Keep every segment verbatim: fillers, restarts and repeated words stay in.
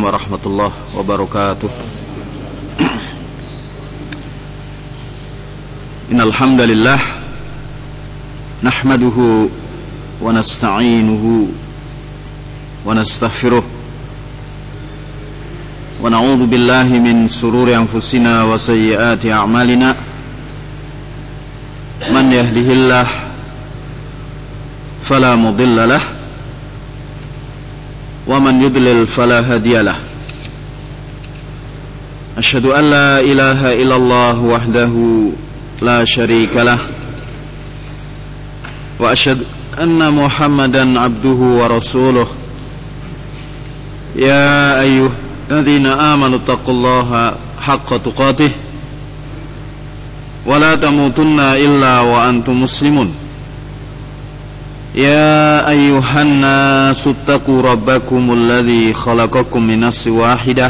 warahmatullahi wabarakatuh. Innal hamdalillah nahmaduhu wa nasta'inuhu wa nastaghfiruh wa na'udzu billahi min sururi anfusina wa sayyiati a'malina. Man yahdihillah fala mudilla lahu wa man yudlil fala hadiyalah. Asyhadu an la ilaha illallah wahdahu la syarikalah wa asyhadu anna Muhammadan abduhu wa rasuluh. Ya ayyuhalladzina amanu taqullaha haqqa tuqatih wa la tamutunna illa wa antum muslimun. Ya ayyuhan nasu taqu rabbakumul ladzi khalaqakum min nafsin wahidah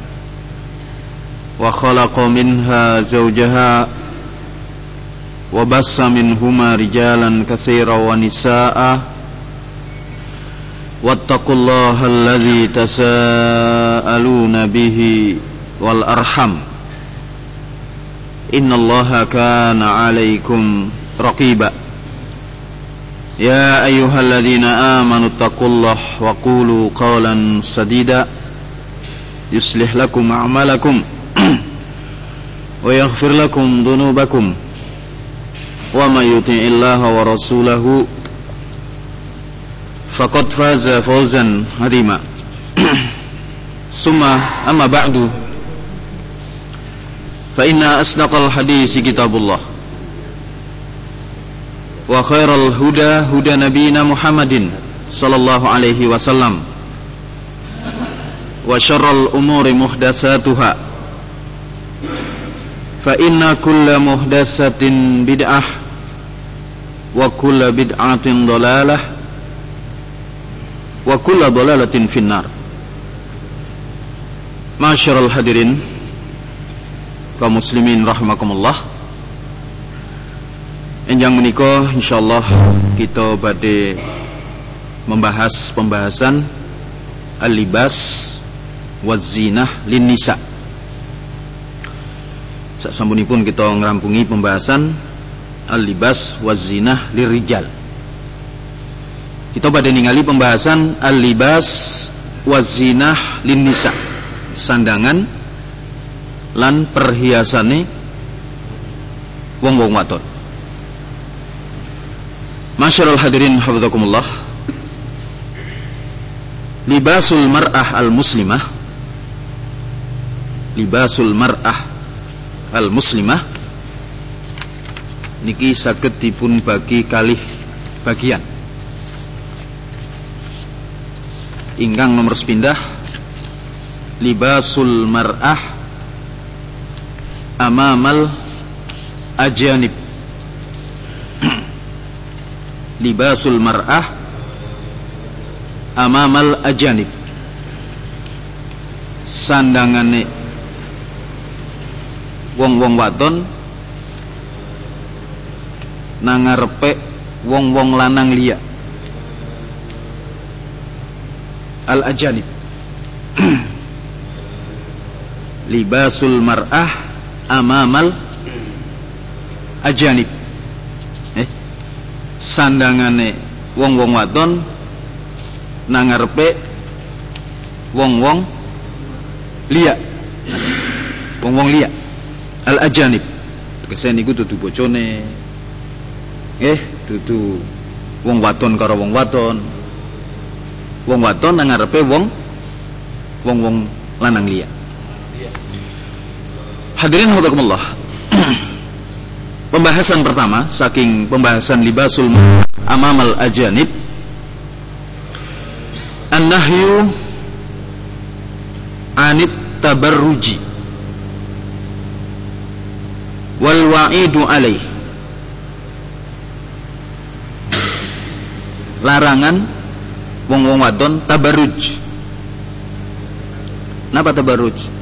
wa khalaqa minha zawjaha wa bassa minhuma rijalan katsiran wa nisaa'a wattaqullaha alladzi tasaaluna bihi wal arham innallaha kana 'alaikum raqiba. Ya ayyuhalladzina amanu taqullaha wa qulu qawlan sadida yuslih lakum a'malakum wa yaghfir lakum dhunubakum wa may yuti'illaha wa rasulahu faqad faza fawzan 'azima. Summa amma ba'du, fa inna asdaqal hadisi kitabullah wa khairal huda huda nabiyina Muhammadin sallallahu alaihi wasallam wa syarral umuri muhdatsatuha fa inna kulla muhdatsatin bid'ah wa kulla bid'atin dhalalah wa kulla dhalalatin finnar. Ma'asyiral hadirin kaum muslimin rahimakumullah. Enjang menika insyaallah kita badhe membahas pembahasan al-libas waz-zinah lin-nisa. Sasampunipun kita ngrampungi pembahasan al-libas waz-zinah lirijal. Kita badhe ningali pembahasan al-libas waz-zinah lin-nisa, sandangan lan perhiasane wong-wong wadon. Masyarul hadirin hafizakumullah. Libasul mar'ah al-muslimah, libasul mar'ah al-muslimah niki saged dipun bagi kalih bagian. Ingkang nomor sepindah libasul mar'ah amamal ajanib. Libasul mar'ah amamal ajanib, sandangane wong-wong wadon nangarepe wong-wong lanang liya. Al ajanib. Libasul mar'ah amamal ajanib, sandangane wong-wong wadon nangarepe wong-wong liya, wong-wong liya. Al ajanib tegese niku dudu bojone, nggih, dudu wong wadon karo wong wadon, wong wadon nangarepe wong wong-wong lanang liya. Hadirin hafizakumullah. Pembahasan pertama saking pembahasan libasul amamal ajanib, an-nahyu anit tabarruji wal wa'idu alaih. Larangan wong-wong wadon tabarruj. Napa tabarruj?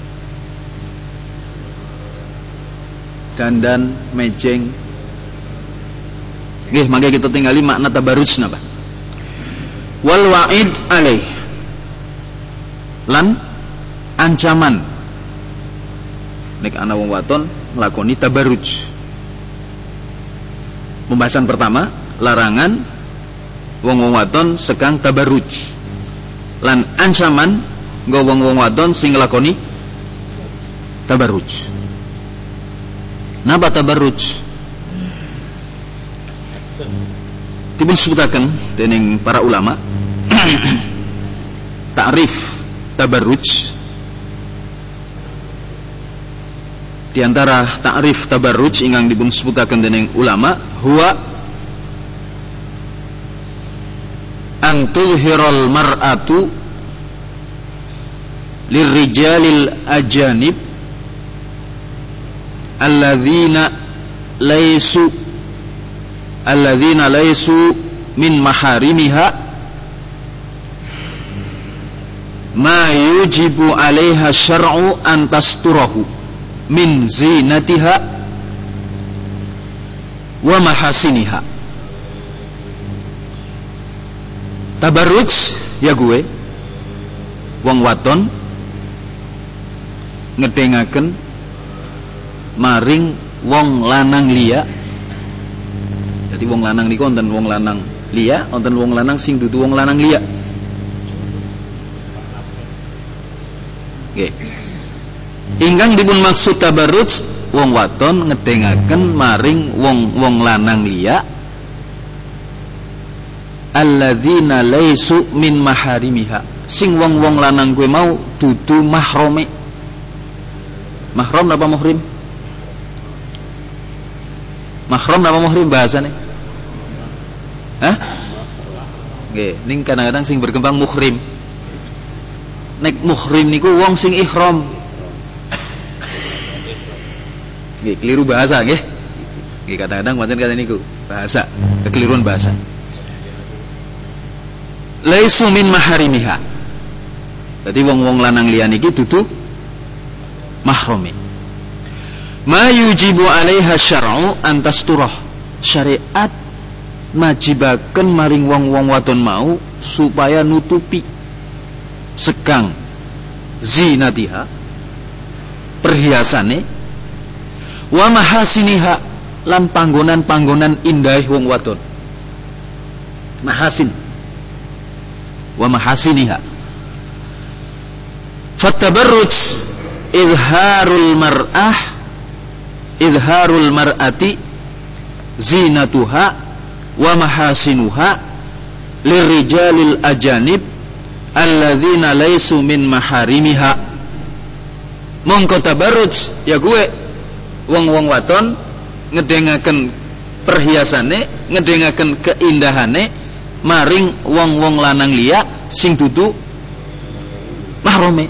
Dandan, mejeng. Nggih, mangke kita tingali makna tabarruj napa. Wal wa'id alaih, lan ancaman nek ana wong wadon nglakoni tabarruj. Pembahasan pertama, larangan wong-wong wadon sekang tabarruj lan ancaman nggo wong-wong wadon sing nglakoni tabarruj. Napa tabarruj? Dipun sebutaken dening para ulama ta'rif tabarruj. Di antara ta'rif tabarruj ingkang dipun sebutaken dening ulama, huwa an tudhiral mar'atu lirrijalil ajanib alladzina laysu alladzina laysu min maharimiha ma yujibu 'alaiha syar'u an tasturahu min zinatiha wa mahasiniha. Tabarruj ya gue wong wadon ngedengaken maring wong lanang liya. Jadi wong lanang niku wonten wong lanang liya, wonten wong lanang sing dudu wong lanang liya. Nggih. Ingkang dipun maksud tabarruj wong wadon ngedengaken maring wong-wong lanang liya alladzina laisu min maharimiha, sing wong-wong lanang kuwi mau dudu mahrome. Mahram napa muhrim? Mahram napa muhrim bahasane? Hah? Nggih, ning kadang-kadang sing berkembang muhrim. Nek muhrim niku wong sing ihram. Nggih, keliru bahasa nggih. Nggih, kadang-kadang wonten kata niku, bahasa, kekeliruan bahasa. Laisu min maharimiha. Dadi wong-wong lanang liya niki dudu mahrami. Ma yujibu 'alaiha syar'u an tasturah. Syariat majibaken maring wong-wong wadon mau supaya nutupi sekang zinatiha, perhiasane, wa mahasiniha, lan panggonan-panggonan indah wong wadon. Mahasin wa mahasiniha. Fatabarruj izharul mar'ah izharul mar'ati zinatuha wa mahasinuha lirijalil ajanib alladzina laisu min maharimiha. Mongko tabarruj ya gue wong-wong wadon ngedengaken perhiasane, ngedengaken keindahane maring wong-wong lanang liya sing dudu mahrome.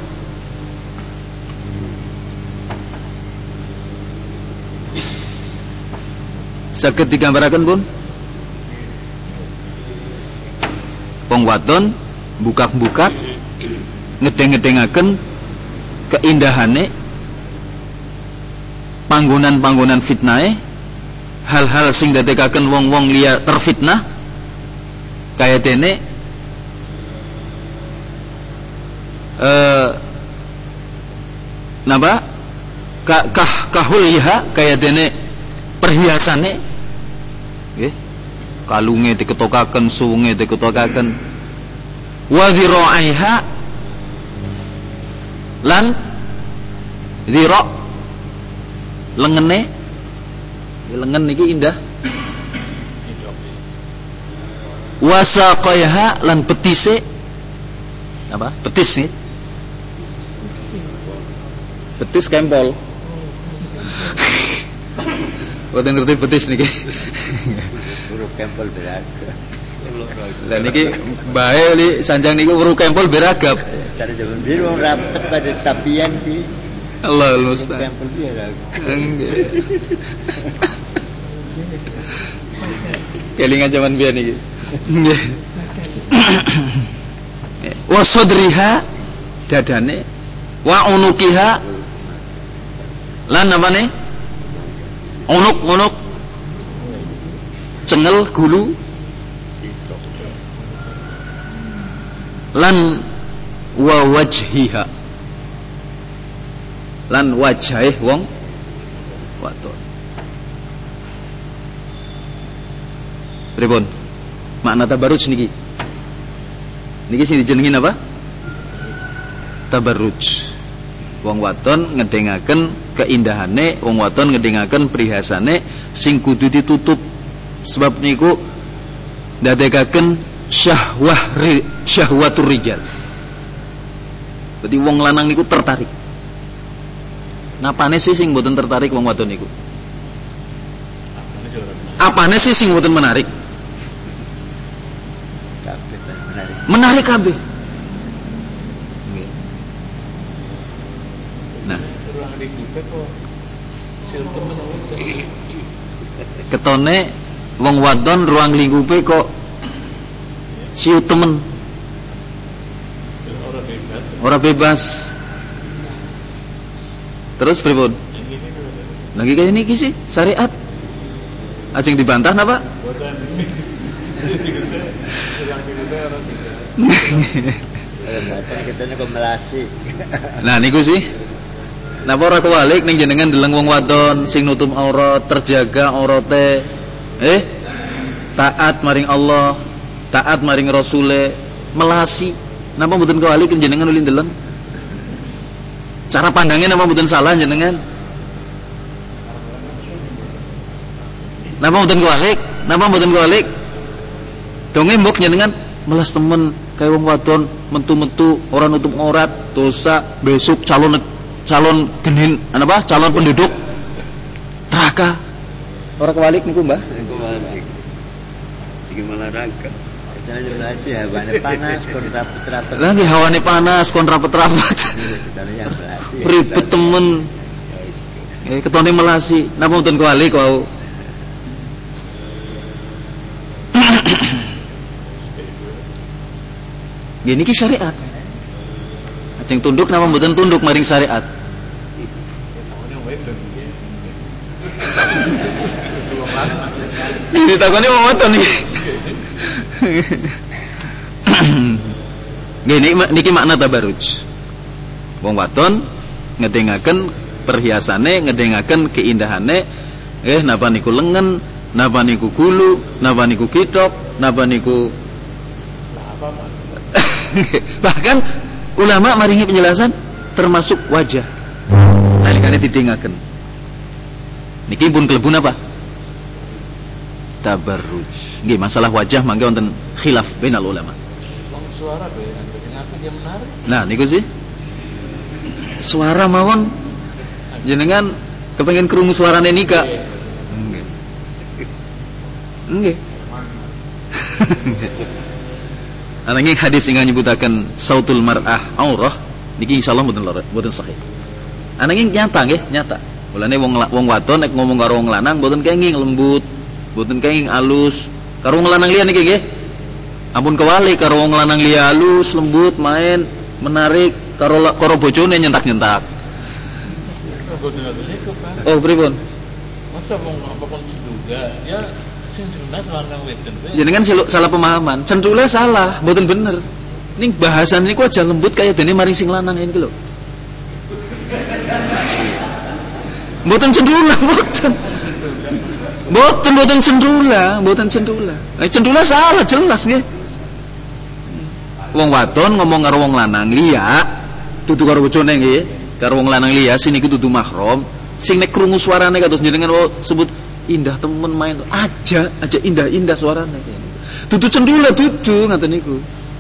Saged digambaraken pun wong wadon bukak-bukak ngedeng-ngedengaken keindahane panggonan-panggonan fitnahe, hal-hal sing dadekaken wong-wong liya terfitnah, kaya dene eh napa ka, kah kahuliha, kaya dene perhiasane nggih, kalunge diketokaken, suwenge diketokaken, wa dhira'aiha, lan dhira' lengene, lengen niki indah, wasaqaiha, lan petise, apa? Petis nih, petis kempol. Boten ngerti petis niki. Weruh kempol beragam. Lah niki bae li sanjang niki weruh kempol beragam. Cara jaman biru rapat pada tapian ki. Allah Ustaz. Kempol beragam. Kelingan zaman biyen iki. Nggih. Wa sadriha, dadane, wa unukiha, lan apane? Unuk-unuk, cengel, gulu, lan wa wajhiha lan wajahe wong wadon. Pripun? Makna tabarruj niki. Niki sing dijenengin apa? Tabarruj. Wong wadon ngedengaken keindahane, wong wadon ngedengaken prihasane sing kudu ditutup. Sebab niku ndadekaken syahwah ri, syahwatur rijal. Jadi wong lanang niku tertarik. Napane sih sing mboten tertarik wong wadon niku? Apane sih sing mboten menarik? Menarik. Menarik kabeh. Nah, ketone wong wadon ruang lingkupe kok siu temen. Ora bebas. Terus pripun? Lagi kayak niki sih syariat. Ajeng dibantah napa? Nah niku sih. Napa ora kewalik ning jenengan deleng wong wadon sing nutup aurat, terjaga aurate, eh taat maring Allah, taat maring Rasule, melasi. Napa mboten kewalik jenengan ulin deleng? Cara pandangnya napa mboten salah jenengan? Napa mboten kewalik? Napa mboten kewalik? Donge mbok jenengan melas temen kaya wong wadon metu-metu ora nutup aurat, dosa, besok calon calon genin apa calon penduduk neraka. Ora kewalik niku Mbah? Niku kewalik. Iki malah neraka. Jadi hawane panas kon rapet-rapet. Lah nggih hawane panas kon rapet-rapet. Ribet temen. Eh ketone melasi. Napa mboten kewalik wau? Gini ki syariat. Ajeng tunduk napa mboten tunduk maring syariat? Ini takone wong wadon iki. Gini niki makna tabarruj. Wong wadon ngedengaken perhiasane, ngedengaken keindahane, eh napa niku lengen, napa niku gulu, napa niku kitab, napa niku bahkan ulama maringi penjelasan termasuk wajah. Nalikane didengaken. Niki pun kelebun apa? Tabarruj. Nggih, masalah wajah mangke wonten khilaf bainal ulama. Wong suara to ya, sing aku dia menarik. Nah, niku sih. Suara mawon jenengan kepengin krungu suarane nika. Nggih. Nggih. Ananging hadis ingkang nyebutaken sautul mar'ah aurah niki insyaallah mboten mboten sahih. Ananging nyata nggih, nyata. Mulane wong wong wadon nek ngomong karo wong lanang mboten kenging lembut, mboten kenging alus. Karo wong lanang liya niki nggih. Ampun kewali karo wong lanang liya alus, lembut, main, menarik, karo karo bojone nyentak-nyentak. Oh, pripun? Masa wong apa kon juga ya jenengan salah pemahaman. Cendula salah, mboten bener. Ning bahasan niku aja lembut kaya dene maring sing lanang ini lho. Mboten cendula, mboten. Mboten mboten cendula, mboten cendula. Eh cendula salah jelas nggih. Wong wadon ngomong karo wong lanang liya, dudu karo bojone nggih. Karo wong lanang liya sing niku dudu mahram. Sing nek krungu suarane kados jenengan sebut indah temen main aja aja indah-indah suaranya. Dudu cendula dudu ngaten niku.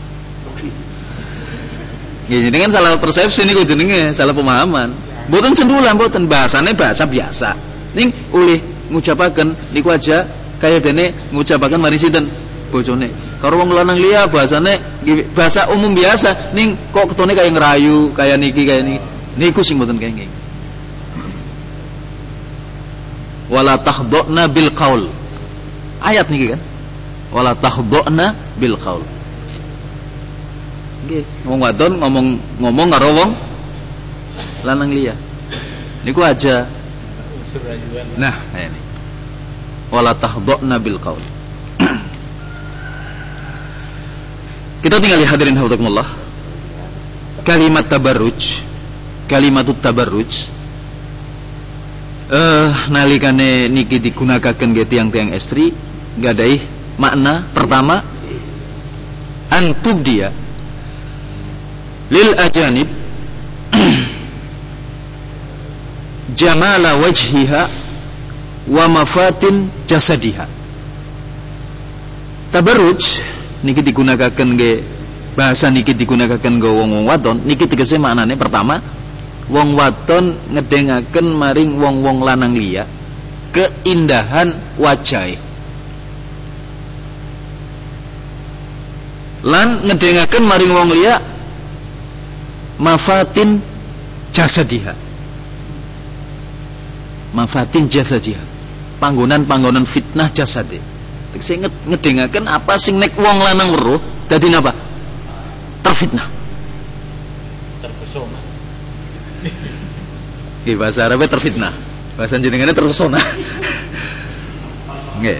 Nggih jenengan salah persepsi niku jenenge, salah pemahaman. Mboten cendula mboten, bahasane bahasa biasa. Ning ulih ngucapaken niku aja kaya dene ngucapaken mari sinten bojone. Karo wong lanang liya bahasane bahasa umum biasa, ning kok ketone kaya ngerayu, kaya niki kaya niki. Niku sing mboten kenging. Wala tahdhna bil qaul. Ayat niki kan. Wala tahdhna bil qaul. Nggih, wong wadon ngomong ngomong karo wong lanang liya. Niku aja. Nah, ini. Wala tahdhna bil qaul. Kita tinggal hadirin hafizakumullah. kalimat tabarruj, kalimatut tabarruj eh nalikane niki digunakaken nggih tiyang-tiyang estri gadai makna pertama antub dia lil ajanib jamala wajhiha wa mafatin jasadiha. Tabarruj niki digunakaken nggih bahasa niki digunakaken nggo wong-wong wadon niki tegese maknane pertama wong wadon ngedengaken maring wong-wong lanang liya keindahan wajahe lan ngedengaken maring wong liya mafatin jasadiha, mafatin jasadiha, panggonan-panggonan fitnah jasade. Tegese ngedengaken apa sing nek wong lanang weruh dadi napa? Terfitnah. Terpesona. Nggih bahasa Arabe terfitnah. Bahasa jenengane terpesona. Nggih.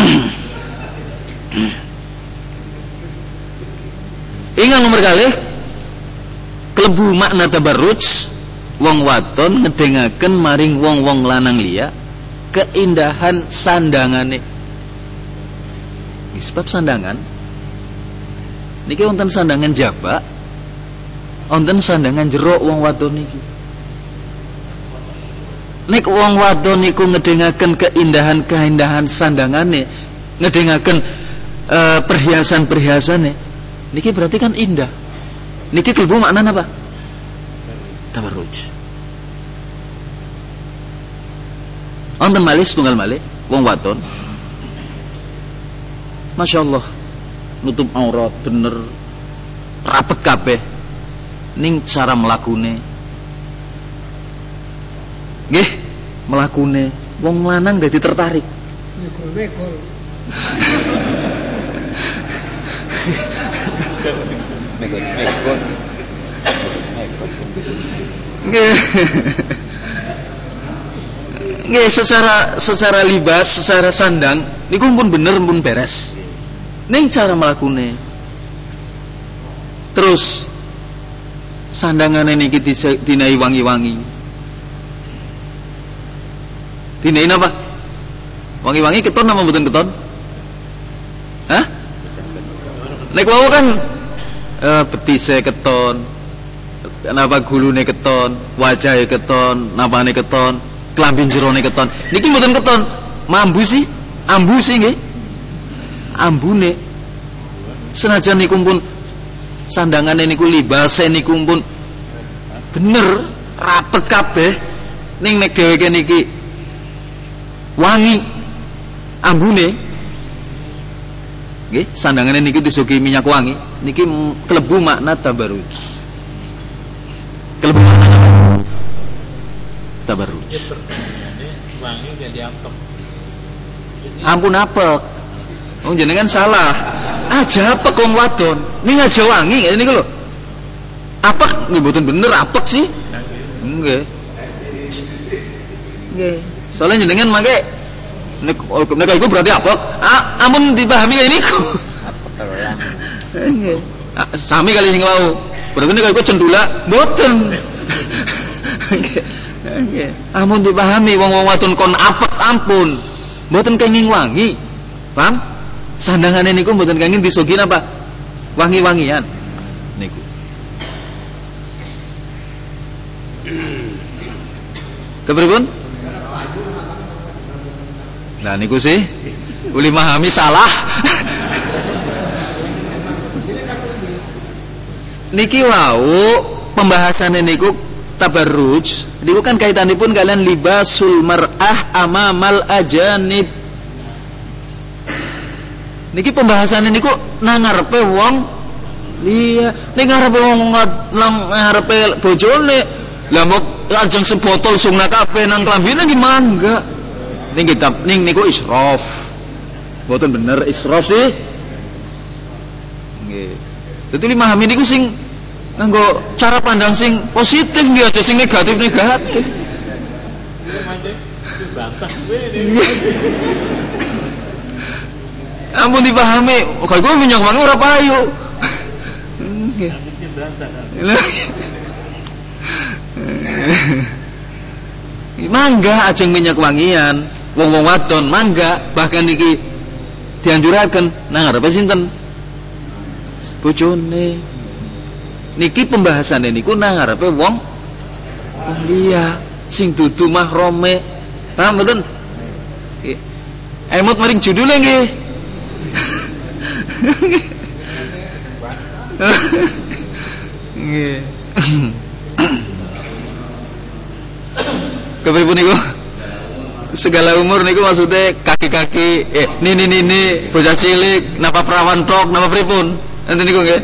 Ingat nomor kalih klebu makna tabarruj wong wadon ngedengaken maring wong-wong lanang liya keindahan sandangane. Sebab sandangan niki wonten sandangan jaba, wonten sandangan jero wong wadon niki. Nek wong wadon niku ngedengaken keindahan-keindahan sandangane, ngedengaken uh, perhiasan-perhiasane, niki berarti kan indah. Niki kelbu makna apa? Tabarruj. Wonten malih setunggal malih wong wadon Masya Allah nutup aurat bener rapet kabeh ning cara melakune nggih melakune wong lanang dadi tertarik megol-megol megol-megol nggih nggih secara secara libas secara sandang niku pun bener pun beres ning cara melakune terus sandangane niki dinai wangi-wangi dinai apa wangi-wangi keton apa mboten keton hah nek wau kan eh, betise keton napa gulune keton wajahe keton napane keton klambi jerone keton niki mboten keton mambu sih ambu sih nggih ambune senajan niku pun sandangane niku libase niku pun bener rapet kabeh ning nek dheweke niki wangi ambune nggih sandangane niki disuguhi minyak wangi niki klebu makna tabarruj klebu makna tabarruj wangi jadi apek ampun apek wong jenengan salah aja apek wong wadon ning aja wangi ngene niku lho apek nggih mboten bener apek sih nggih nggih soalnya jenengan mangke nek nek iku berarti apek ah, ampun dipahami kaya niku apek terulang nggih sami kali sing wau berarti nek iku cendula mboten nggih nggih ampun dipahami wong-wong wadon kon apek ampun mboten kenging wangi paham sandangane niku mboten kenging disugi apa wangi-wangian niku kepripun nah niku sih uli mahami salah niki wau pembahasannya niku tabarruj niku kan kaitanipun kalian libasul mar'ah amamal ajanib niki pembahasannya niku nang ngarepe wong liya ning ngarepe wong nang ngarepe bojone lah mok ajeng sebotol sungna kabeh nang klambine nggih mangga ning kitab ning niku israf mboten bener israf sih nggih dadi memahami niku sing nganggo cara pandang sing positif nggih aja sing negatif-negatif bantah kowe ampun dipahami kok gue minyak wangi ora payu nggih Mangga ajeng minyak wangian, wong-wong wadon mangga, bahkan niki dianjuraken nang ngarepe sinten? Bojone. Niki pembahasannya niku nang ngarepe wong wong liya sing dudu mahrome. Paham mboten? Emot maring judule nggih. Nggih. Kepripun niku? Segala umur niku maksudnya kaki-kaki eh nini-nini bocah cilik napa perawan tok napa pripun? Enten niku nggih.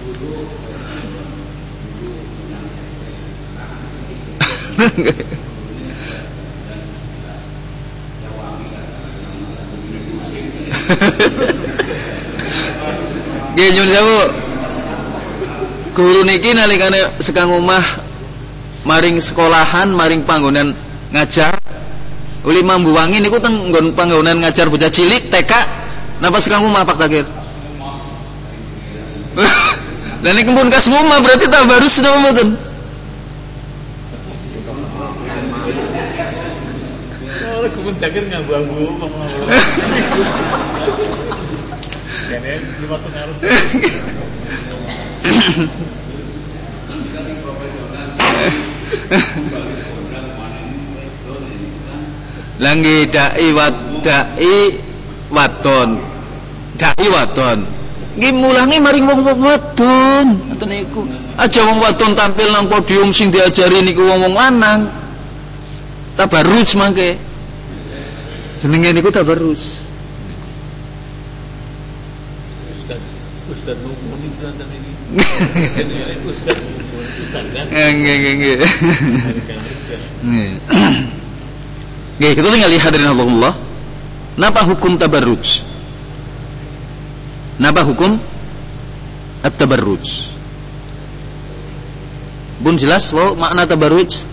Nggih nyuwun sewu. Guru niki nalikane sekang omah maring sekolahan maring panggonan ngajar uli mambu wangi niku teng nggon panggonan ngajar bocah cilik T K napa sekang omah Pak Takir? Lah niki pun kas omah berarti tak baru napa mboten? Ora kumpul Takir ngambang-ambu omah. Kene lima tahun harus. Langgi dai wat dai wadon. Dai wadon. Nggih mulangi maring wong-wong wadon. Ngoten niku. Aja wong wadon tampil nang podium sing diajari niku wong-wong lanang. Tabarruj mangke. Jenenge niku tabarruj. Ustaz, Ustaz muni tentang ini. Ustaz, Ustaz kan. Nggih nggih nggih. Nggih, kita tinggal lihat hadirin Allah. Napa hukum tabarruj? Napa hukum at-tabarruj? Bun jelas wow, makna tabarruj?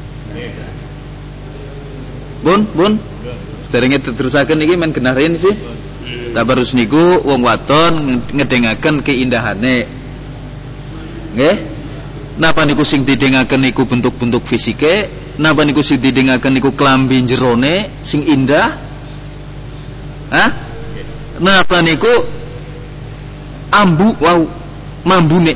Bun, bun. Sederenge terusaken niki men genarin sih. Tabarruj niku wong wadon ngedengaken keindahane. Nggih? Napa niku sing didengaken niku bentuk-bentuk fisike? Napa niku sing didengaken niku klambi jerone sing indah? Hah? Napa niku ambu wau mambune?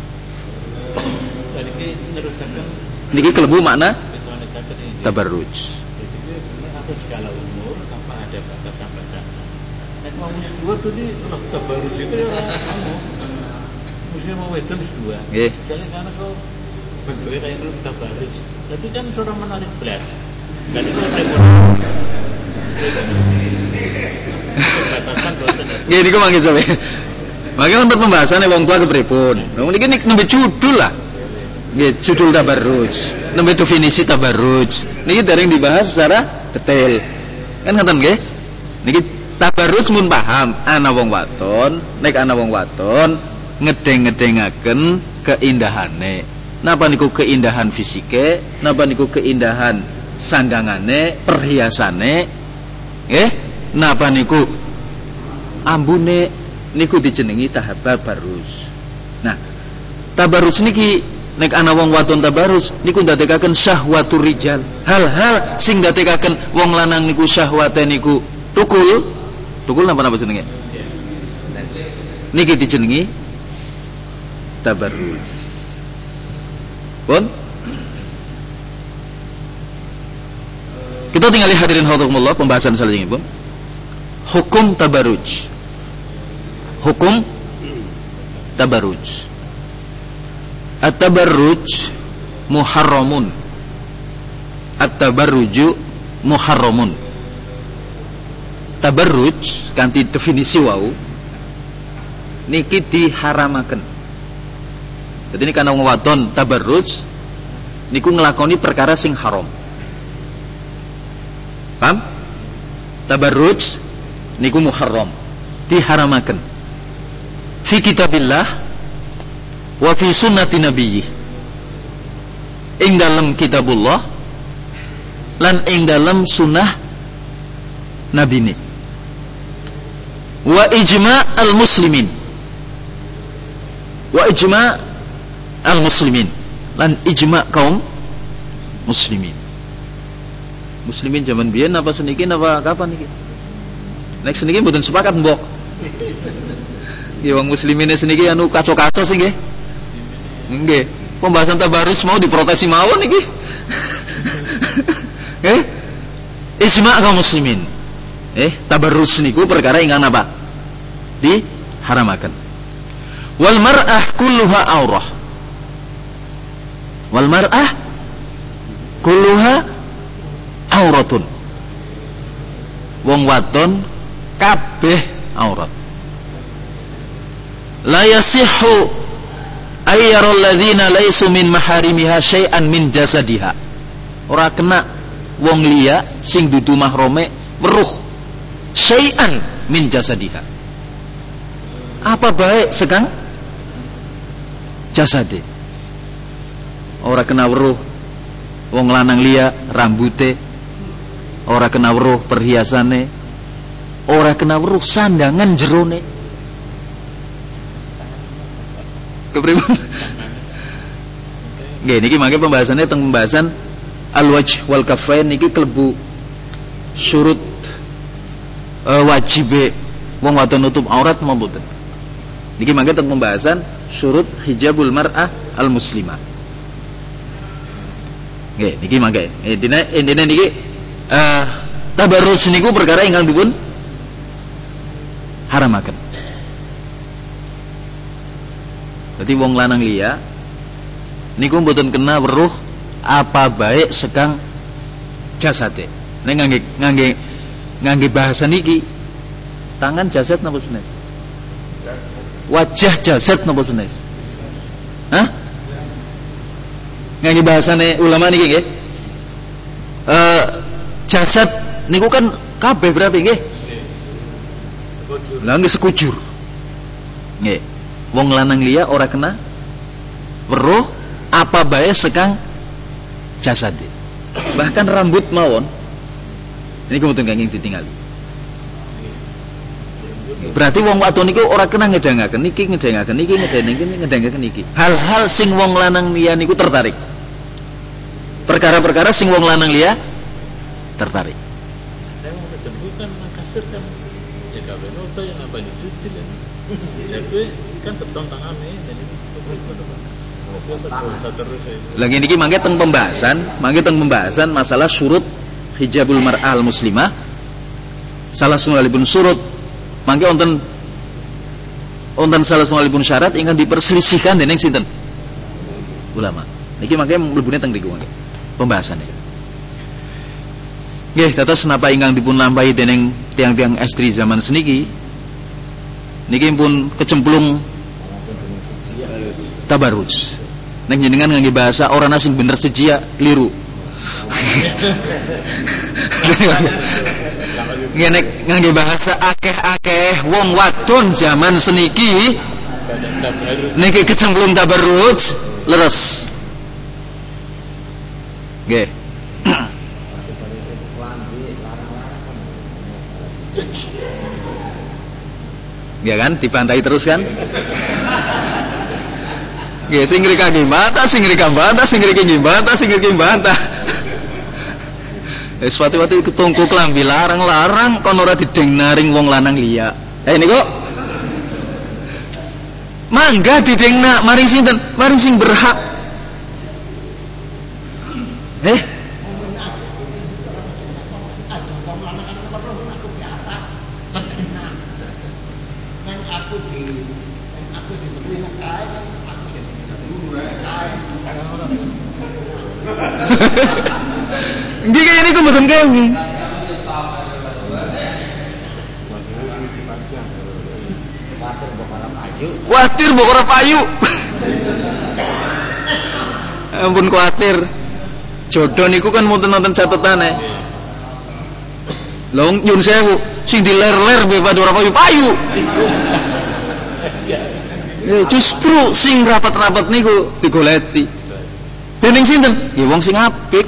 Niki nerusaken niki kelebu makna tabarruj. Aku segala umur tanpa ada batasan-batasan. Nek mau wis dua tuh di tabarruj itu ora kamu. Mesti mau wedon wis dua. Nggih. Jadi karena kok bentuknya kayak itu tabarruj. Tapi kan sudah menarik belas. Kan itu repot. Batasan boten. Nggih niku mangke sampe. Mangke untuk pembahasannya wong tua kepripun. Wong niki nek nembe judul lah. Nggih, judul tabarruj. Nembe definisi tabarruj. Niki dereng dibahas secara detail. Kan ngoten nggih? Niki tabarruj mun paham ana wong wadon, nek ana wong wadon ngedeng-ngedengaken keindahane. Napa niku keindahan fisike, napa niku keindahan sandangane, perhiasane. Nggih? Napa niku ambune niku dijenengi tabarruj. Nah, tabarruj niki nek ana wong wadon tabarruj niku ndadekaken syahwatur rijal. Hal-hal sing ndadekaken wong lanang niku syahwate niku tukul. Tukul napa-napa jenenge? Niki dijenengi tabarruj. Pun kita tinggal hadirin hadirullah pembahasan selanjutnya, Bun. Hukum tabarruj. Hukum tabarruj. At-tabarruj muharramun. At-tabarruju muharramun. Tabarruj kanthi definisi wau niki diharamaken. Jadi ini kana wong wadon tabarruj niku nglakoni perkara sing haram. Paham? Tabarruj niku muharram, diharamaken. Fi kitabillah wa fi sunnati nabiyyi. Ing dalam kitabullah lan ing dalam sunnah nabine. Wa ijma' al muslimin. Wa ijma' al-muslimin lan ijma' kaum muslimin. Muslimin zaman biyen apa seniki apa kapan iki? Nek seniki mboten sepakat mbok. Nggih wong muslimine seniki anu kaco-kaco sih nggih. Nggih. Pembahasan tabarus mau diprotesi mawon iki. Eh? Ijma' kaum muslimin. Eh, tabarrus niku perkara ingkang apa? Diharamaken. Wal mar'ah kulluha aurah. Wal mar'ah kulluha auratun. Wong wadon kabeh aurat. La yasihhu ayyarul ladzina laysu min maharimiha syai'an min jasadiha. Ora kena wong liya sing dudu mahrome weruh syai'an min jasadiha. Apa baik sekang jasade. Ora kena weruh wong lanang liya rambute, ora kena weruh perhiasane, ora kena weruh sandangan jerone. Kepripun? Nggih niki mangke pembahasannya teng pembahasan al-wajh wal kaffain niki klebu syurut uh, wajibe wong wadon nutup aurat mau mboten. Niki mangke teng pembahasan syurut hijabul mar'ah al-muslimah. Nggih niki mangke intine intine niki uh, tabarrus niku perkara ingkang dipun haramaken. Jadi wong lanang liya niku mboten kena weruh apa baik sekang jasade. Nek ngangge ngangge ngangge bahasa niki tangan jasad napa senes? Wajah jasad napa senes? Hah? Ngangge bahasane ulama niki nggih. Eh jasad niku kan kabeh berarti nggih. Lah nggih sekujur. Nggih. Wong lanang liya ora kena weruh apa bae sekang jasade. Bahkan rambut mawon niku mboten kenging ditingali. Berarti wong wadon niku ora kena ngedangaken niki, ngedangaken niki, ngedangaken ngedangaken niki. Hal-hal sing wong lanang liya niku tertarik. Perkara-perkara sing wong lanang liya tertarik. Saya mau ketembukan makasir kan. Ya kabeh nota yang apa dicuci kan. Ya kuwi kan tetong tangane jadi lagi niki mangke teng pembahasan, mangke teng pembahasan masalah syurut hijabul mar'al muslimah. Salah sungalipun surut mangke wonten wonten salah sungalipun syarat ingkang diperselisihkan dening sinten? Ulama. Niki mangke mlebune teng mriku mangke pembahasannya. Nggih, dados napa ingkang dipun lampahi dening tiang-tiang estri zaman seniki niki pun kecemplung tabarruj. Nek jenengan ngangge bahasa orang asing bener sejia keliru. Nggih nek ngangge bahasa akeh-akeh wong wadon zaman seniki niki kecemplung tabarruj leres. Nggih. Ya kan, dibantai terus kan? Nggih, sing ngrika nggih bantah, sing ngrika bantah, sing ngriki nggih bantah, sing ngriki bantah. Wis wati-wati ketungku klambi larang-larang kon ora dideng naring wong lanang liya. Eh niku mangga didengna maring sinten? Maring sing berhak. Eh Nggih kaya niku mboten kewi. Kuatir mbok ora payu. Ampun kuatir. Jodoh niku kan wonten-wonten catetane. Lha nyun sewu sing diler-ler bebas ora payu-payu. Ya justru sing rapat-rapat niku digoleti. Dening sinten? Ya wong sing apik.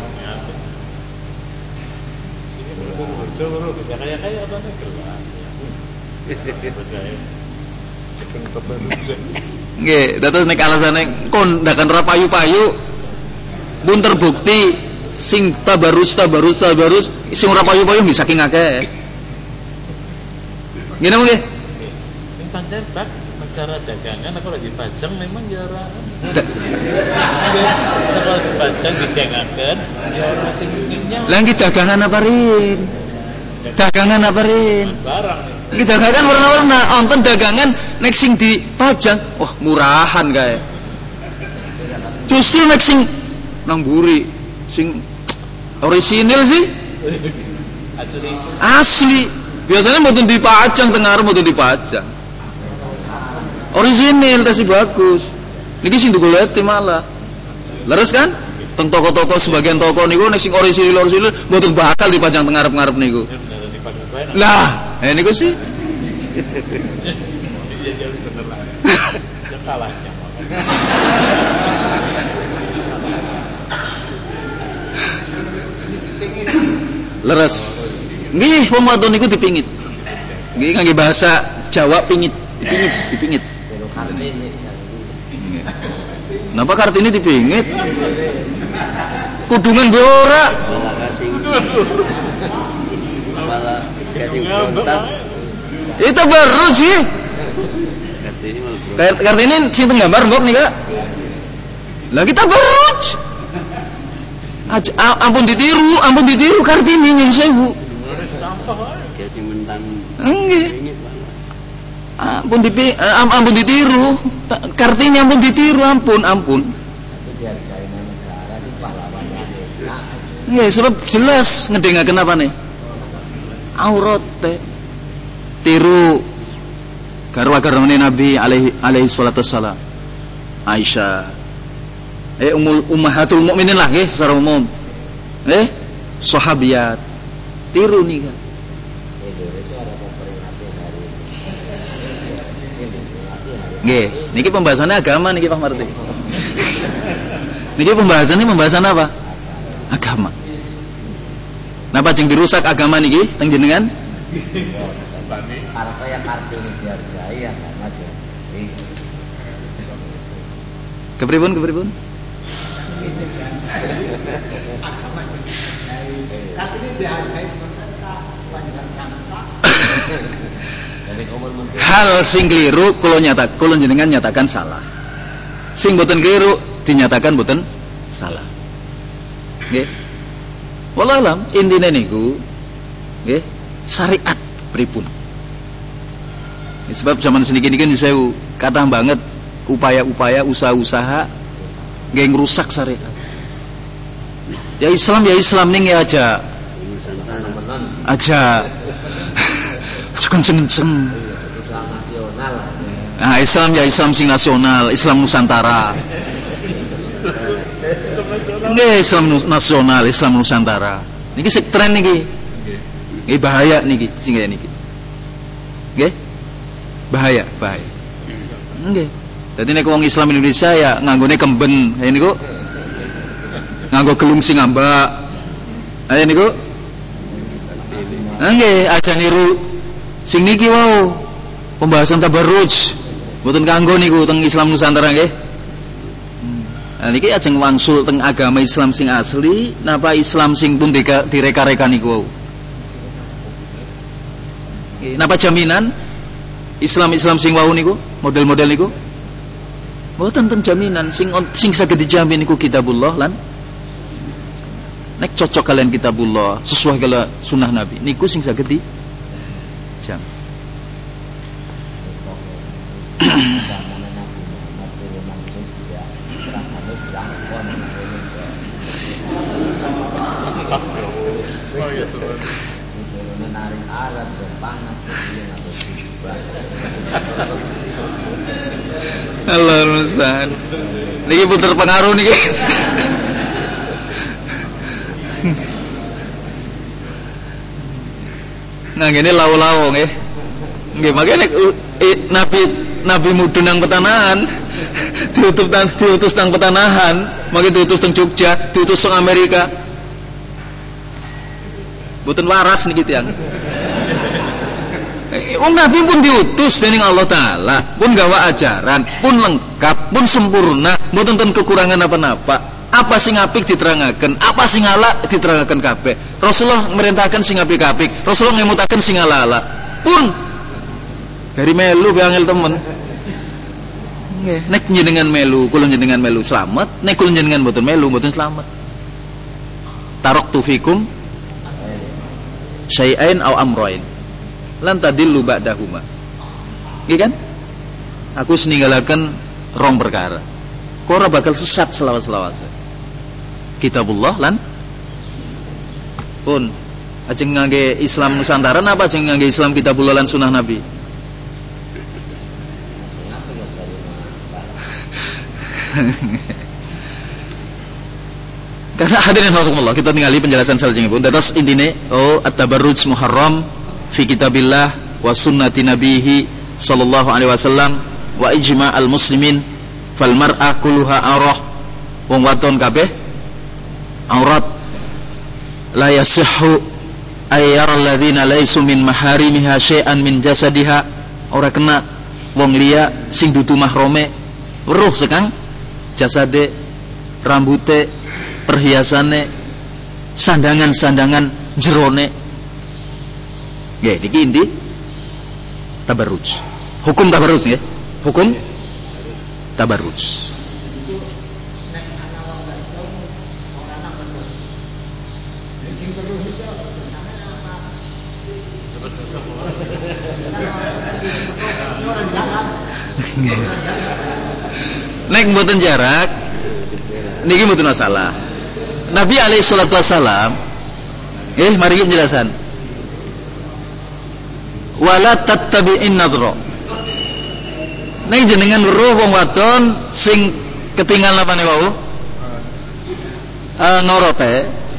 Nggih, dados nek alasane kon ndakan ra payu-payu pun terbukti sing tabarus tabarus tabarus sing ora payu-payu nggih saking akeh. Ngene nggih. Sing pancen bak masalah dagangan aku lagi pajang memang ya ora. Kalau dipajang didagangan ya ora sing ngingnya. Lah iki dagangan apa rin? Dagangan apa rin? Barang. Iki dagangan warna-warna, wonten dagangan nek sing dipajang, wah murahan kae. Justru nek sing nang mburi sing orisinil sih. Asli. Asli. Biasanya mboten dipajang tengah arep mboten dipajang. Orisinil tasih bagus. Niki sing digoleti malah. Leres kan? Teng toko-toko sebagian toko niku nek sing orisinil orisinil mboten bakal dipajang teng ngarep-ngarep niku. Lah, eh niku sih. Iya jauh bener lah. Ya kalahnya. Leres. Nggih, wong wadon niku dipingit. Nggih ngangge bahasa Jawa pingit, dipingit, dipingit. Napa Kartini dipingit? Kudungan be ora. Malah kasih kontak. Itu baru sih. Kartini sinten gambar mbok nika? Lah kita baru. Aja, ampun ditiru, ampun ditiru Kartini nyuwun sewu. Kasih mentan. Nggih. Ampun dipi, ampun ditiru. Kartini ampun ditiru, ampun, ampun. Nggih, sebab jelas ngedengaken apa nih? Aurat teh. Tiru garwa-garwane Nabi alaihi alaihi salatu wassalam. Aisyah. Eh umul ummahatul mukminin lah nggih secara umum. Eh sahabiat. Tiru nih kan. Nggih, niki pembahasannya agama niki Pak Marti. Niki pembahasannya pembahasan apa? Agama. Napa jeng dirusak agama niki teng jenengan? Arep ya Kartini dihargai ya agama jadi. Kepripun kepripun? Kartini dihargai panjenengan kansa. Hal sing keliru kula nyatak kula jenengan nyatakan salah. Sing boten keliru dinyatakan boten salah. Nggih. Wallahu alam intine niku nggih syariat pripun. Sebab zaman seniki-niki niku kathah banget upaya-upaya usaha-usaha nggih ngrusak syariat. Ya Islam ya Islam ning ya aja. Aja. Kenceng-kenceng. Islam nasional. Nah, Islam ya Islam sing nasional, Islam Nusantara. Nggih, Islam nasional, Islam Nusantara. Niki sik tren niki. Nggih bahaya niki sing kaya niki. Nggih? Bahaya, bahaya. Nggih. Dadi nek wong Islam Indonesia ya nganggone kemben, kaya niku. Nganggo gelung sing ngambak. Kaya niku. Nggih, aja niru sing niki wau pembahasan tabarruj mboten kanggo niku teng Islam Nusantara nggih. Nah niki ajeng wangsul teng agama Islam sing asli napa Islam sing pun direka-reka niku wau. Napa jaminan Islam-Islam sing wau niku model-model niku mboten ten jaminan sing sing saged dijamin niku kitabullah lan nek cocok kalian kitabullah sesuai kala sunnah Nabi niku sing saged di jam. Allah musta'an. Niki pun terpengaruh niki. Nah gini lau-lau nggih. Nggih makane Nabi Nabi mudhun nang petanahan diutus tang diutus tang petanahan, mangke diutus teng Jogja, diutus teng Amerika. Mboten waras niki tiyang. wong Nabi pun diutus dening Allah Taala, pun gawa ajaran, pun lengkap, pun sempurna, mboten ten kekurangan apa-apa. Apa sing apik diterangaken, apa sing ala diterangaken kabeh. Rasulullah merintahkan sing apik-apik, Rasulullah ngemutaken sing ala-ala. Pun dari melu angel temen. Nggih, nek jenengan melu, kula jenengan melu slamet, nek kula jenengan mboten melu mboten slamet. Taraktu fikum syai'ain aw amrain lan tadillu ba'dahuma. Nggih kan? Aku seninggalaken rong perkara. Ora bakal sesat selawas-lawase. Kitabullah lan pun ajeng ngangge Islam Nusantara napa ajeng ngangge Islam Kitabullah lan Sunnah Nabi. Karena hadirin rahimakumullah, kita tinggali penjelasan salajengipun. Dados intine oh at-tabarruj muharram fi kitabillah wa sunnati nabihi sallallahu alaihi wasallam wa ijma'al muslimin fal mar'ah kulluha arah. Wong wadon kabeh aurat la yasihhu ayyara alladhina laysu min maharimiha syai'an min jasadiha. Ora kena wong liya sing dudu mahrome weruh sekang jasade, rambute, perhiasane, sandangan-sandangan jerone. Nggih, niki inti tabarruj. Hukum tabarruj nggih. Hukum tabarruj. Nek mboten jarak niki mboten masalah. Nabi alaihi salatu wasalam eh mari penjelasan. Wala tattabi'in nadra. Nek jenengan weruh wong wadon sing ketinggal apane wau? Eh ngorote.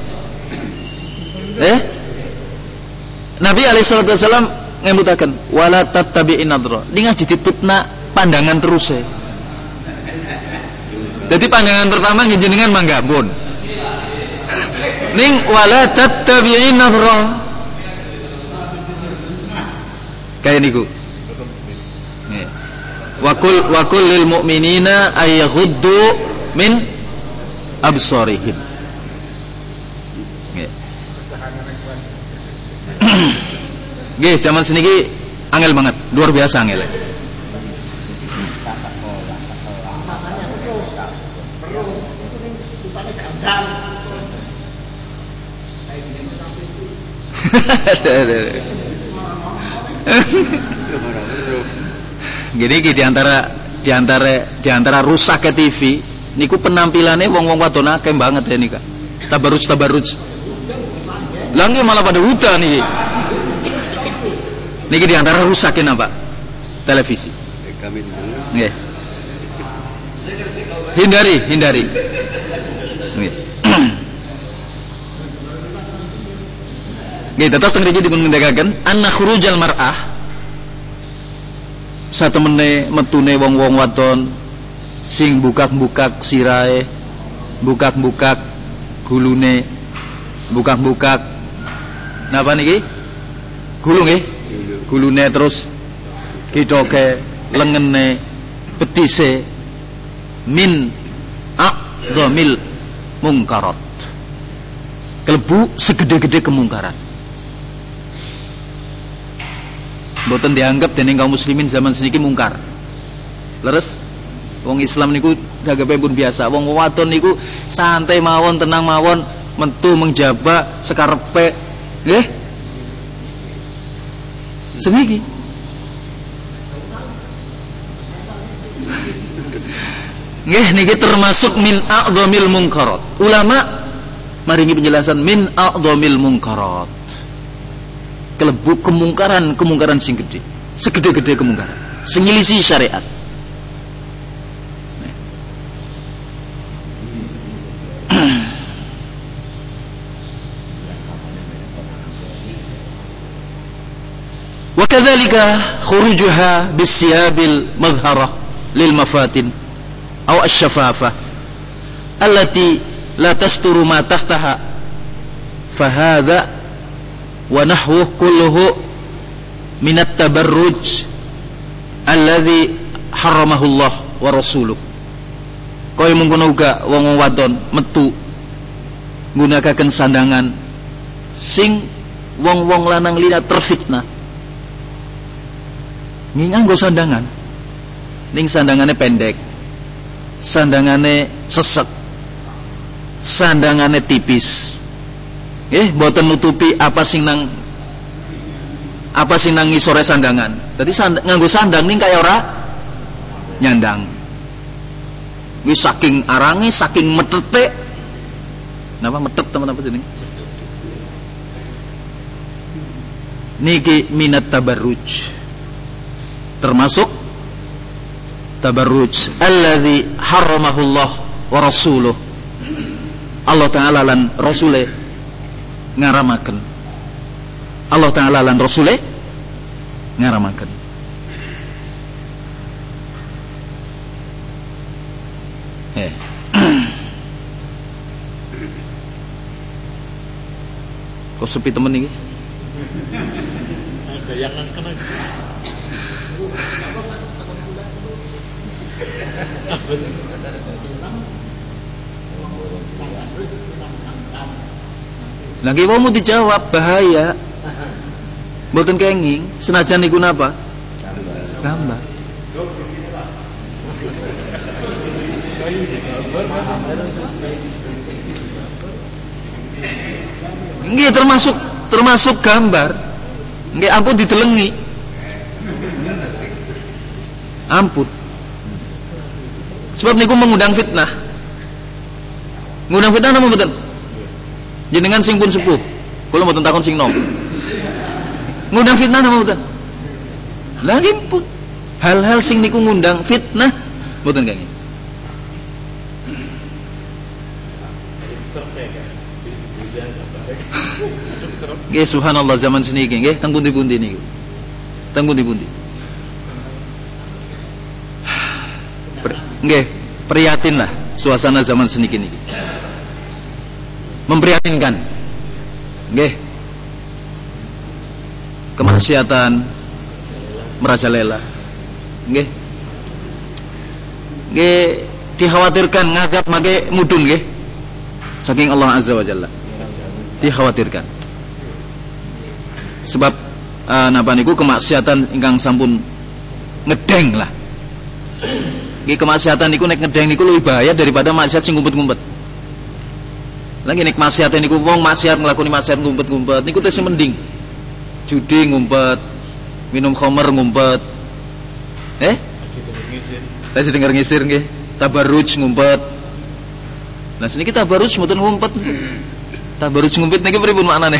Eh Nabi alaihi salatu wasalam ngembutaken wala tattabi'in nadra. Ning aja ditutna pandangan terus e. Jadi pandangan pertama jenengan manggabun. Ning wala tattabi'in nadra. Kayak niku. Nggih. Wa kul wa kullil mu'minina ay yaghuddu min absarihim. Nggih. Nggih, zaman seniki angel banget, luar biasa angel. Gini di antara di antara di antara rusak ke T V niku penampilannya wong-wong wadon akeh banget ya nika. Tabarruj tabarruj. Lah nggih malah pada hutan nih. Niki di antara rusakin apa? Televisi. Nggih. Hindari, hindari. Nggih. Nggih, tetes teng mriki dipun ngendikaken anna khurujal mar'ah satemene metune wong-wong wadon sing bukak-bukak sirahe, bukak-bukak gulune, bukak-bukak napa niki? Gulu nggih? Gulune terus kitoke, lengene, petise min a'dhamil mungkarat. Kelebu segede-gede kemungkaran. Mboten dianggap dening kaum muslimin zaman seniki mungkar. Leres wong Islam niku dagape pun biasa. Wong wadon niku santai mawon, tenang mawon, metu mengjaba sekarepe. Nggih. Semiki. Nggih niki termasuk min a'dhamil munkarat. Ulama maringi penjelasan min a'dhamil munkarat. Kelebu kemungkaran, kemungkaran sing gede, segede-gede kemungkaran, sing nyelisi syariat. Wa kadzalika khurujuha bisyabil madhharah lil mafatin aw asy-syafafah allati la tasturu ma tahtaha fa hadha wa nahwu kulluhu minat tabarruj alladzi haramahu Allah wa rasuluh. Kaya mengkono uga wong wadon metu nggunakaken sandangan sing wong-wong lanang lina terfitnah. Ngi nganggo sandangan ning sandangane pendek, sandangane sesek, sandangane tipis. Nggih, mboten nutupi apa sing nang apa sing nang ngisore sandangan. Dadi sand, nganggo sandang ning kaya ora nyandang. Wis saking arange, saking metete. Napa metet teman-teman apa jeneng? Niki minat tabarruj. Termasuk tabarruj alladzi haramahullah wa rasuluh. Allah taala lan rasule ngaramaken. Allah taala lan rasule ngaramaken. Eh. Kok sepi temen iki? Ada yang kena. Lagi mau dijawab bahaya. Mboten kenging, senajan niku napa? Gambar. Nggih termasuk termasuk gambar. Nggih ampun didelengi. Ampun. Sebab niku mengundang fitnah. Ngundang fitnah napa mboten? Jenengan sing pun sepuh. Kula mboten takon sing nom. Ngundang fitnah napa mboten? Lagi pun hal-hal sing niku ngundang fitnah mboten kenging. Nggih subhanallah zaman seniki nggih teng pundi-pundi niku. Teng pundi-pundi. Nggih, prihatin lah suasana zaman seniki niki. Memprihatinkan. Nggih. Kemaksiatan merajalela. Nggih. Nggih dikhawatirkan ngagap make mudun nggih. Saking Allah Azza wa Jalla. Dikhawatirkan. Sebab uh, napa niku kemaksiatan ingkang sampun ngedeng lah. Nggih kemaksiatan niku nek ngedeng niku luwih bahaya daripada maksiat sing ngumpet-ngumpet. Lagi nek maksiat niku wong maksiat nglakoni maksiat ngumpet-ngumpet niku tesih mending. Judi ngumpet, minum khamr ngumpet. Eh? Tasih denger ngisir nggih. Tabarruj ngumpet. Nah seniki tabarruj mboten ngumpet. Tabarruj ngumpet niki pripun maknane?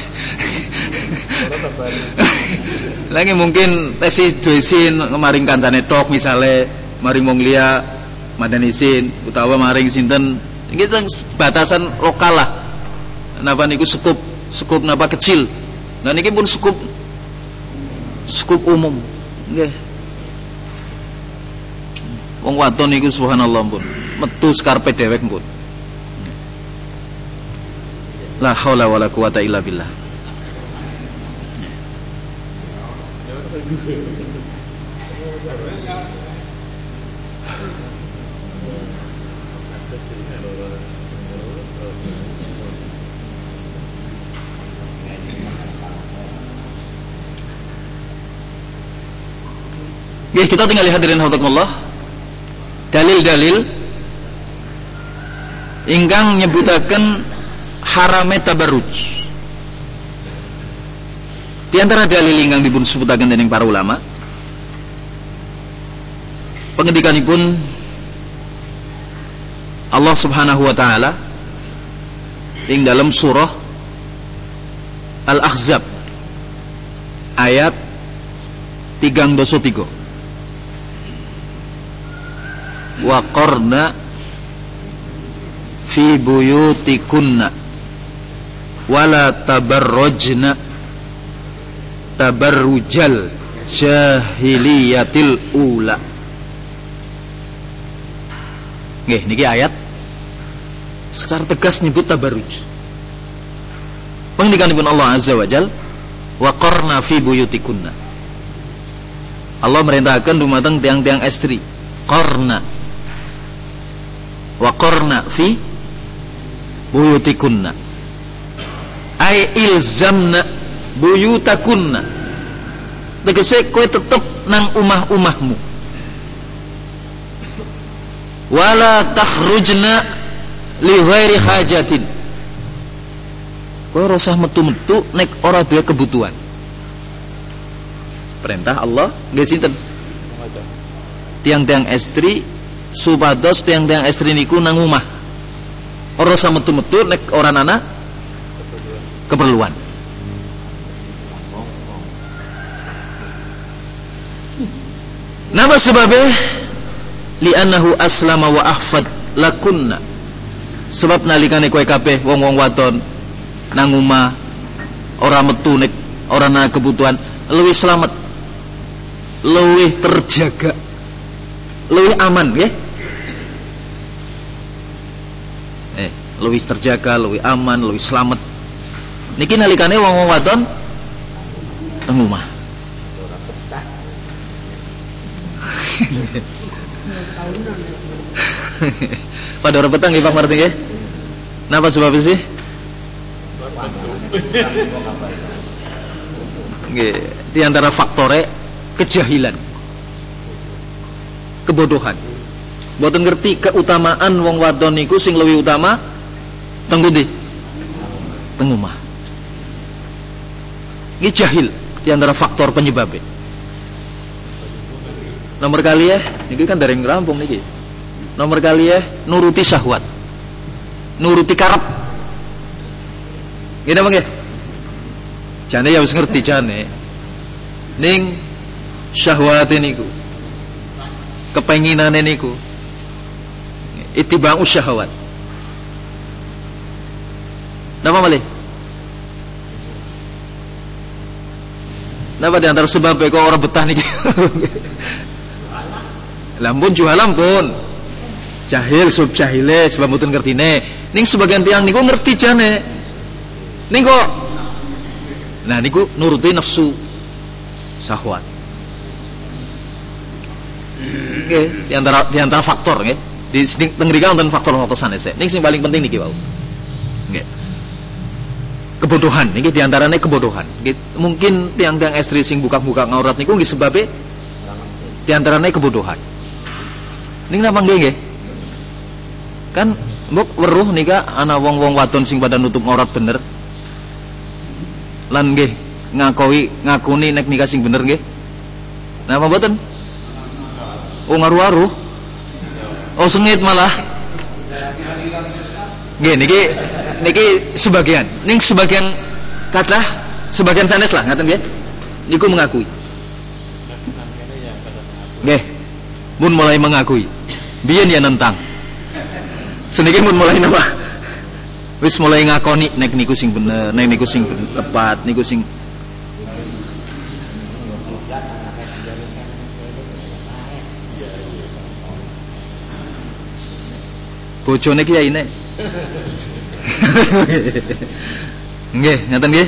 Lagi mungkin tesih doisin maring kancane tok misale maring wong liya madan isin utawa maring sinten iki batasan lokal lah. Napa niku skup skup napa kecil. Nah niki pun skup skup umum. Nggih. Wong wadon niku subhanallah pun metu skarpe dhewek pun. La haula wala quwata illa billah. Ya, kita tinggal lihat hadirin hafizakumullah dalil-dalil ingkang nyebutaken harame tabarruj. Di antara dalil ingkang dipun sebutaken dening para ulama pengendikanipun Allah Subhanahu wa taala ing dalam surah Al-Ahzab ayat tigang doso tiga. Wa qarna fi buyutikunna wala tabarrujna tabarrujal jahiliyatil ula. Nggih niki ayat secara tegas nyebut tabarruj. Pengendikanipun Allah Azza wa Jalla wa qarna fi buyutikunna. Allah merintahkan dumateng tiang-tiang estri, qarna wa qarna fi buyutikunna ay ilzamna buyutakunna, tegese kowe tetep nang umah-umahmu, wala takhrujna li ghairi hajatin, kowe ora usah metu-metu nek ora duwe kebutuhan. Perintah Allah nggih sinten? Tiang-tiang estri supados tiang-tiang estri niku nang omah. Ora usah metu-metu nek ora ana keperluan. Napa sebabnya? Li'annahu aslama wa ahfad lakunna. Sebab nalikane kowe kabeh wong-wong wadon nang omah ora metu nek ora ana kebutuhan, luwih selamat, luwih terjaga, luwih aman, nggih. Eh, luwih terjaga, luwih aman, luwih selamat. Niki nalikane wong-wong wadon nang omah. Pada orang petang nggih Pak Martin nggih. Napa sebab sih? Nggih, di antara faktore kejahilan, kebodohan. Mboten ngerti keutamaan wong wadon niku sing luwih utama teng pundi? Teng omah. Nggih jahil di antara faktor penyebabnya. Nomor kali ya, ini kan dari ngerampung niki. Nomor kali ya, nuruti syahwat, nuruti karep. Gini apa nggih? Jane ya wis ngerti jane. Ning syahwate niku, kepenginane niku, ittiba'us syahwat. Napa malih? Napa di antara sebab kok orang betah niki? Lampun jualan pun jahil, sebab jahile, sebab mboten ngertine. Ning sebagian tiang niku ngerti jane. Ning kok nah niku nuruti nafsu syahwat. Nggih, di antara di antara faktor nggih. Di tengrika wonten faktor-faktor sanes. Ning sing paling penting niki wau. Nggih. Kebodohan niki di antarane kebodohan. Nggih, mungkin tiang-tiang estri sing buka-buka ngaurat niku nggih sebabe di antarane kebodohan. Ning napa nggih nggih? Kan mbok weruh nika ana wong-wong wadon sing pada nutup aurat bener. Lan nggih ngakoi ngakuni nek nika sing bener nggih. Napa mboten? Oh ngaru-aru. Oh sengit malah. Nggih niki niki sebagian. Ning sebagian kathah sebagian sanes lah ngaten nggih. Niku mengakui. Nggih. Mun mulai mengakui. Biyen ya nentang. Seniki mun mulai napa? Wis mulai ngakoni nek niku sing bener, nek niku sing tepat, niku sing bojone ki yaine. Nggih, ngaten nggih.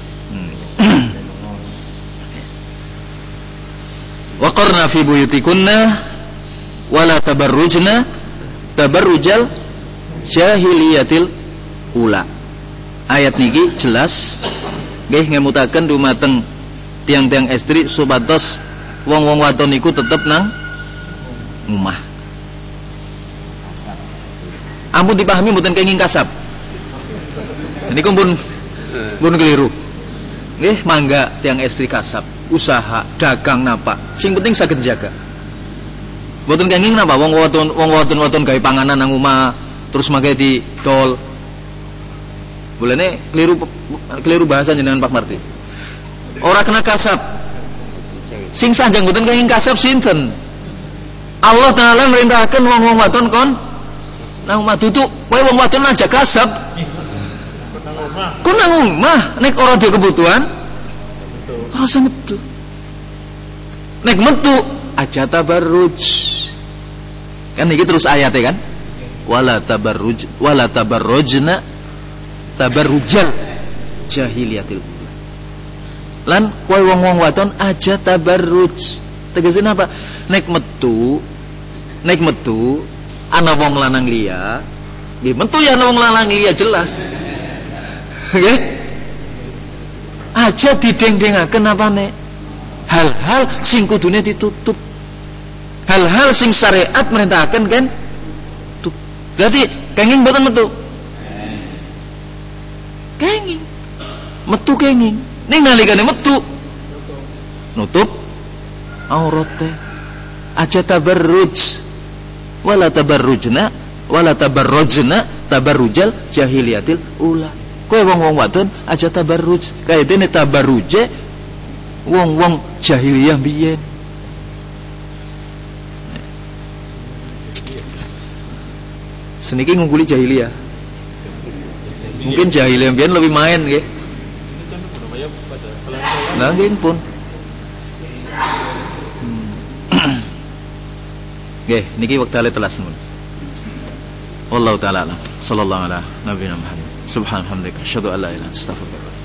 Wa qarna fi buyutikunna wala tabarrujna tabarrujal jahiliyatil ula. Ayat niki jelas nggih ngemutaken dumateng tiang-tiang estri supados wong-wong wadon niku tetep nang omah. Ampun dipahami mboten kenging kasab. Niku pun pun keliru. Nggih mangga tiang estri kasab, usaha, dagang napa, sing penting saged jaga. Mboten kenging napa wong wadon wong wadon-wadon gawe panganan nang omah terus mangke didol. Bolene keliru keliru bahasa jenengan Pak Marti. Ora kena kasab. Sing sanjang mboten kenging kasab sinten? Allah Taala merintahkan wong-wong wadon kon nang omah tutuk kowe wong wadon aja kasab. Kon nang omah nek ora duwe kebutuhan ora usah metu. Nek metu aja tabarruj. Kan iki terus ayatnya kan? Wala tabarruj wala tabarrujna tabarrujal jahiliyatil. Lan kowe wong-wong wadon aja tabarruj. Tegesane apa? Nek metu, nek metu ana wong lanang liya, nggih metu ya ana wong lanang liya jelas. Nggih. Aja dideng-dengaken apane? Hal-hal sing kudune ditutup. Hal-hal sing syariat merintahaken kan tutup. Berarti kenging mboten metu. Kenging. Metu kenging. Ning nalikane metu nutup aurate. Aja tabarruj. Wala tabarrujna wala tabarrujna tabarrujal jahiliyatil ula. Kowe wong-wong wadon aja tabarruj. Kaitene tabarruje wong-wong jahiliyah biyen. Seniki ngungkuli jahiliyah. Mungkin jahiliyah biyen lebih main nggih. Nah, nggih pun. Nggih, niki wektale telas mun. Wallahu taala alam. Sallallahu ala nabiyina Muhammad. Subhanallah, asyhadu an la ilaha illallah, astaghfirullah.